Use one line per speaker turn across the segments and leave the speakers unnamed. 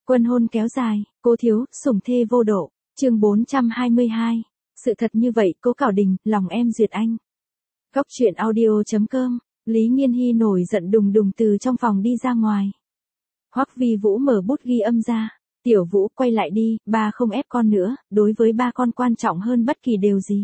Quân hôn kéo dài, Cố Thiếu, sủng thê vô độ, chương 422. Sự thật như vậy, Cố Cảo Đình, lòng em duyệt anh. Góc truyện audio.com, Lý Nghiên Hy nổi giận đùng đùng từ trong phòng đi ra ngoài. Hoắc Vi Vũ mở bút ghi âm ra. Tiểu Vũ, quay lại đi, ba không ép con nữa, đối với ba con quan trọng hơn bất kỳ điều gì.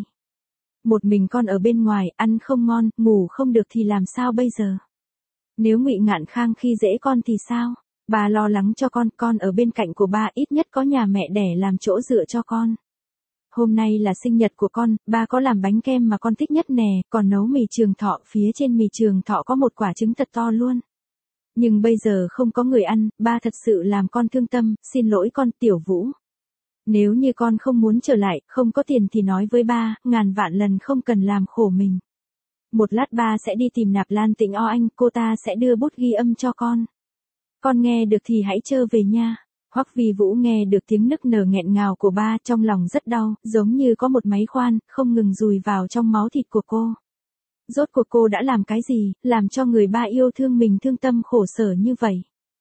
Một mình con ở bên ngoài, ăn không ngon, ngủ không được thì làm sao bây giờ? Nếu Ngụy Ngạn Khang khi dễ con thì sao? Bà lo lắng cho con ở bên cạnh của ba ít nhất có nhà mẹ đẻ làm chỗ dựa cho con. Hôm nay là sinh nhật của con, ba có làm bánh kem mà con thích nhất nè, còn nấu mì trường thọ, phía trên mì trường thọ có một quả trứng thật to luôn. Nhưng bây giờ không có người ăn, ba thật sự làm con thương tâm, xin lỗi con Tiểu Vũ. Nếu như con không muốn trở lại, không có tiền thì nói với ba, ngàn vạn lần không cần làm khổ mình. Một lát ba sẽ đi tìm Nạp Lan Tĩnh O Anh, cô ta sẽ đưa bút ghi âm cho con. Con nghe được thì hãy trở về nha. Hoắc Vi Vũ nghe được tiếng nức nở nghẹn ngào của ba, trong lòng rất đau, giống như có một máy khoan, không ngừng dùi vào trong máu thịt của cô. Rốt cuộc cô đã làm cái gì, làm cho người ba yêu thương mình thương tâm khổ sở như vậy?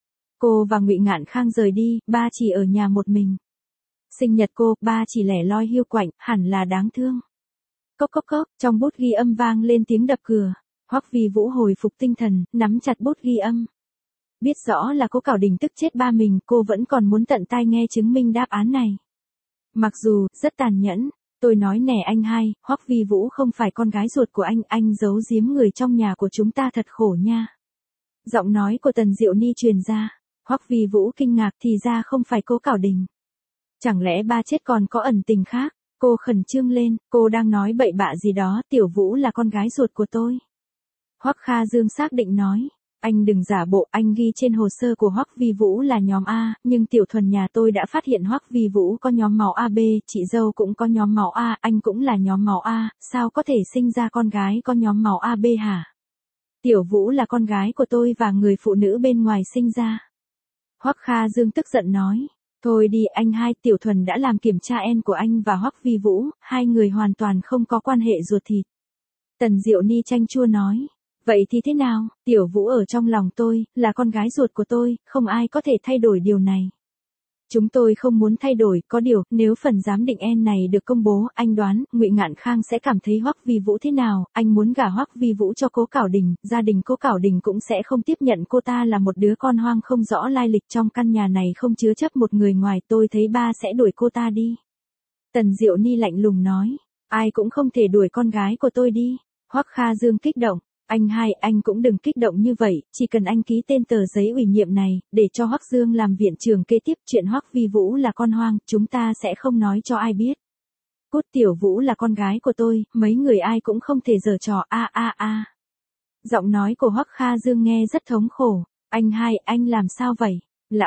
Cô và Ngụy Ngạn Khang rời đi, ba chỉ ở nhà một mình. Sinh nhật cô, ba chỉ lẻ loi hiu quạnh, hẳn là đáng thương. Cốc cốc cốc, trong bút ghi âm vang lên tiếng đập cửa. Hoắc Vi Vũ hồi phục tinh thần, nắm chặt bút ghi âm. Biết rõ là Cố Cảo Đình tức chết ba mình, cô vẫn còn muốn tận tai nghe chứng minh đáp án này. Mặc dù, rất tàn nhẫn, tôi nói nè anh hai, Hoắc Vi Vũ không phải con gái ruột của anh giấu giếm người trong nhà của chúng ta thật khổ nha. Giọng nói của Tần Diệu Ni truyền ra, Hoắc Vi Vũ kinh ngạc thì ra không phải Cố Cảo Đình. Chẳng lẽ ba chết còn có ẩn tình khác? Cô khẩn trương lên, cô đang nói bậy bạ gì đó, Tiểu Vũ là con gái ruột của tôi. Hoắc Kha Dương xác định nói. Anh đừng giả bộ, anh ghi trên hồ sơ của Hoắc Vi Vũ là nhóm A, nhưng Tiểu Thuần nhà tôi đã phát hiện Hoắc Vi Vũ có nhóm máu AB, chị dâu cũng có nhóm máu A, anh cũng là nhóm máu A, sao có thể sinh ra con gái có nhóm máu AB hả? Tiểu Vũ là con gái của tôi và người phụ nữ bên ngoài sinh ra. Hoắc Kha Dương tức giận nói, thôi đi anh hai, Tiểu Thuần đã làm kiểm tra gen của anh và Hoắc Vi Vũ, hai người hoàn toàn không có quan hệ ruột thịt. Tần Diệu Ni chanh chua nói. Vậy thì thế nào, Tiểu Vũ ở trong lòng tôi, là con gái ruột của tôi, không ai có thể thay đổi điều này. Chúng tôi không muốn thay đổi, có điều, nếu phần giám định gen này được công bố, anh đoán, Ngụy Ngạn Khang sẽ cảm thấy Hoắc Vi Vũ thế nào, anh muốn gả Hoắc Vi Vũ cho Cố Cảo Đình, gia đình Cố Cảo Đình cũng sẽ không tiếp nhận cô ta là một đứa con hoang không rõ lai lịch, trong căn nhà này không chứa chấp một người ngoài, tôi thấy ba sẽ đuổi cô ta đi. Tần Diệu Ni lạnh lùng nói, ai cũng không thể đuổi con gái của tôi đi. Hoắc Kha Dương kích động. Anh hai, anh cũng đừng kích động như vậy, chỉ cần anh ký tên tờ giấy ủy nhiệm này, để cho Hoắc Dương làm viện trưởng kế tiếp, chuyện Hoắc Vi Vũ là con hoang, chúng ta sẽ không nói cho ai biết. Cút, Tiểu Vũ là con gái của tôi, mấy người ai cũng không thể giở trò a. Giọng nói của Hoắc Kha Dương nghe rất thống khổ, anh hai, anh làm sao vậy?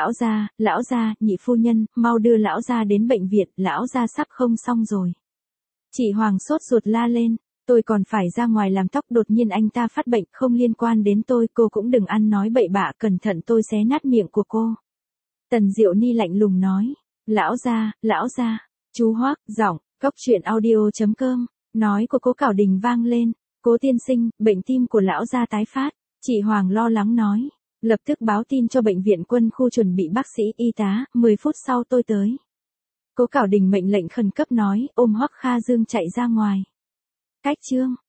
Lão gia, nhị phu nhân, mau đưa lão gia đến bệnh viện, lão gia sắp không xong rồi. Chị Hoàng sốt ruột la lên. Tôi còn phải ra ngoài làm tóc, đột nhiên anh ta phát bệnh, không liên quan đến tôi, cô cũng đừng ăn nói bậy bạ, cẩn thận tôi xé nát miệng của cô. Tần Diệu Ni lạnh lùng nói, lão gia, chú Hoắc, giọng, góc truyện audio.com, nói của Cố Cảo Đình vang lên, Cố tiên sinh, bệnh tim của lão gia tái phát, chị Hoàng lo lắng nói, lập tức báo tin cho bệnh viện quân khu chuẩn bị bác sĩ y tá, 10 phút sau tôi tới. Cố Cảo Đình mệnh lệnh khẩn cấp nói, ôm Hoắc Kha Dương chạy ra ngoài. Cách chương